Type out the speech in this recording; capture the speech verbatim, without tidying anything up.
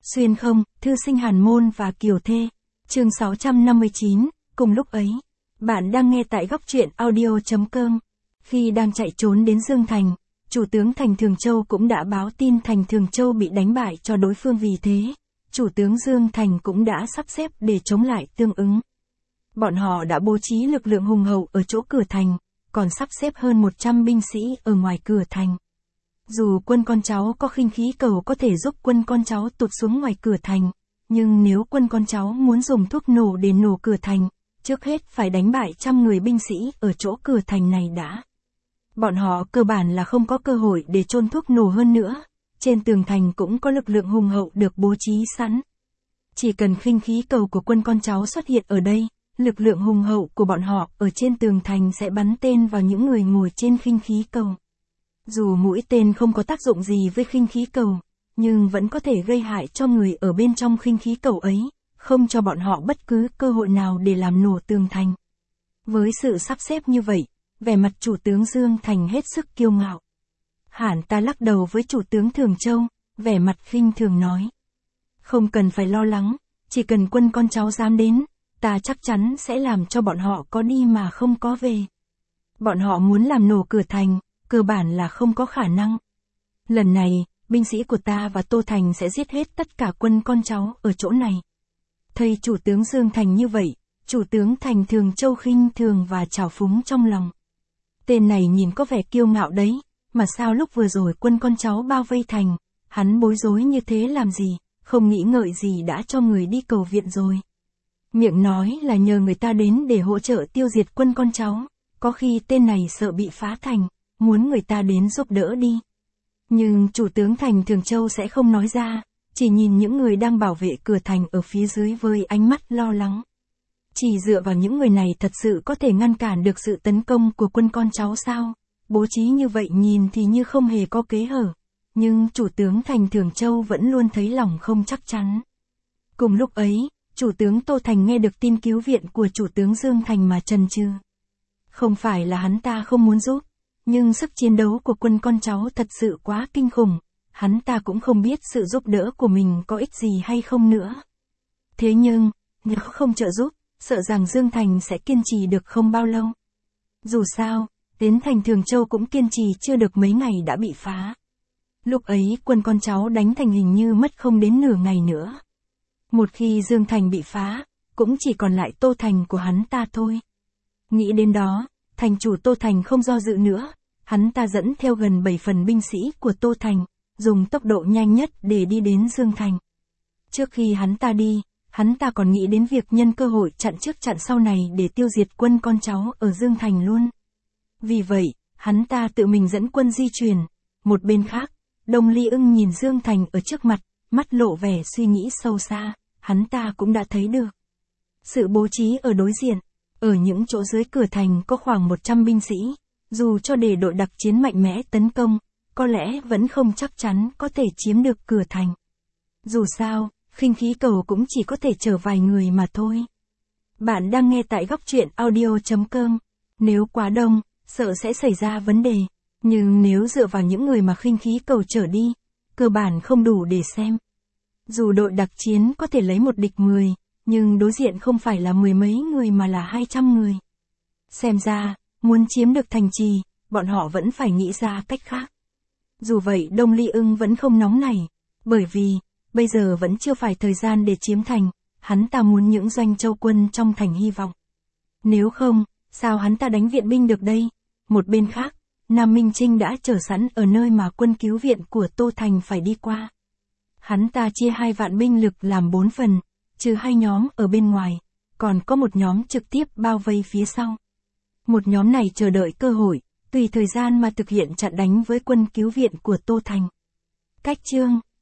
Xuyên không, thư sinh Hàn Môn và Kiều Thê. Chương sáu trăm năm mươi chín, cùng lúc ấy. Bạn đang nghe tại góc truyện audio chấm com. Khi đang chạy trốn đến Dương Thành, chủ tướng Thành Thường Châu cũng đã báo tin Thành Thường Châu bị đánh bại cho đối phương, vì thế, chủ tướng Dương Thành cũng đã sắp xếp để chống lại tương ứng. Bọn họ đã bố trí lực lượng hùng hậu ở chỗ cửa thành, còn sắp xếp hơn một trăm binh sĩ ở ngoài cửa thành. Dù quân con cháu có khinh khí cầu có thể giúp quân con cháu tụt xuống ngoài cửa thành, nhưng nếu quân con cháu muốn dùng thuốc nổ để nổ cửa thành, trước hết phải đánh bại trăm người binh sĩ ở chỗ cửa thành này đã. Bọn họ cơ bản là không có cơ hội để chôn thuốc nổ hơn nữa, trên tường thành cũng có lực lượng hùng hậu được bố trí sẵn. Chỉ cần khinh khí cầu của quân con cháu xuất hiện ở đây, lực lượng hùng hậu của bọn họ ở trên tường thành sẽ bắn tên vào những người ngồi trên khinh khí cầu. Dù mũi tên không có tác dụng gì với khinh khí cầu, nhưng vẫn có thể gây hại cho người ở bên trong khinh khí cầu ấy, không cho bọn họ bất cứ cơ hội nào để làm nổ tường thành. Với sự sắp xếp như vậy, vẻ mặt chủ tướng Dương Thành hết sức kiêu ngạo. Hẳn ta lắc đầu với chủ tướng Thường Châu, vẻ mặt khinh thường nói. Không cần phải lo lắng, chỉ cần quân con cháu dám đến, ta chắc chắn sẽ làm cho bọn họ có đi mà không có về. Bọn họ muốn làm nổ cửa thành, cơ bản là không có khả năng. Lần này, binh sĩ của ta và Tô Thành sẽ giết hết tất cả quân con cháu ở chỗ này. Thấy chủ tướng Dương Thành như vậy, chủ tướng Thành Thường Châu khinh thường và trào phúng trong lòng. Tên này nhìn có vẻ kiêu ngạo đấy, mà sao lúc vừa rồi quân con cháu bao vây thành, hắn bối rối như thế làm gì, không nghĩ ngợi gì đã cho người đi cầu viện rồi. Miệng nói là nhờ người ta đến để hỗ trợ tiêu diệt quân con cháu, có khi tên này sợ bị phá thành, muốn người ta đến giúp đỡ đi. Nhưng chủ tướng Thành Thường Châu sẽ không nói ra, chỉ nhìn những người đang bảo vệ cửa thành ở phía dưới với ánh mắt lo lắng. Chỉ dựa vào những người này thật sự có thể ngăn cản được sự tấn công của quân con cháu sao? Bố trí như vậy nhìn thì như không hề có kẽ hở, nhưng chủ tướng Thành Thường Châu vẫn luôn thấy lòng không chắc chắn. Cùng lúc ấy, chủ tướng Tô Thành nghe được tin cứu viện của chủ tướng Dương Thành mà chần chừ. Không phải là hắn ta không muốn giúp, nhưng sức chiến đấu của quân con cháu thật sự quá kinh khủng, hắn ta cũng không biết sự giúp đỡ của mình có ích gì hay không nữa. Thế nhưng, nếu không trợ giúp, sợ rằng Dương Thành sẽ kiên trì được không bao lâu. Dù sao, đến Thành Thường Châu cũng kiên trì chưa được mấy ngày đã bị phá. Lúc ấy quân con cháu đánh thành hình như mất không đến nửa ngày nữa. Một khi Dương Thành bị phá, cũng chỉ còn lại Tô Thành của hắn ta thôi. Nghĩ đến đó, thành chủ Tô Thành không do dự nữa, hắn ta dẫn theo gần bảy phần binh sĩ của Tô Thành, dùng tốc độ nhanh nhất để đi đến Dương Thành. Trước khi hắn ta đi, hắn ta còn nghĩ đến việc nhân cơ hội chặn trước chặn sau này để tiêu diệt quân con cháu ở Dương Thành luôn. Vì vậy, hắn ta tự mình dẫn quân di chuyển. Một bên khác, Đông Ly Ưng nhìn Dương Thành ở trước mặt, mắt lộ vẻ suy nghĩ sâu xa, hắn ta cũng đã thấy được sự bố trí ở đối diện. Ở những chỗ dưới cửa thành có khoảng một trăm binh sĩ, dù cho để đội đặc chiến mạnh mẽ tấn công, có lẽ vẫn không chắc chắn có thể chiếm được cửa thành. Dù sao, khinh khí cầu cũng chỉ có thể chở vài người mà thôi. Bạn đang nghe tại góc truyện audio chấm com. Nếu quá đông, sợ sẽ xảy ra vấn đề, nhưng nếu dựa vào những người mà khinh khí cầu chở đi, cơ bản không đủ để xem. Dù đội đặc chiến có thể lấy một địch mười, nhưng đối diện không phải là mười mấy người mà là hai trăm người. Xem ra, muốn chiếm được thành trì, bọn họ vẫn phải nghĩ ra cách khác. Dù vậy Đông Ly Ưng vẫn không nóng nảy, bởi vì, bây giờ vẫn chưa phải thời gian để chiếm thành, hắn ta muốn những doanh châu quân trong thành hy vọng. Nếu không, sao hắn ta đánh viện binh được đây? Một bên khác, Nam Minh Trinh đã chờ sẵn ở nơi mà quân cứu viện của Tô Thành phải đi qua. Hắn ta chia hai vạn binh lực làm bốn phần, trừ hai nhóm ở bên ngoài, còn có một nhóm trực tiếp bao vây phía sau. Một nhóm này chờ đợi cơ hội, tùy thời gian mà thực hiện chặn đánh với quân cứu viện của Tô Thành. Cách chương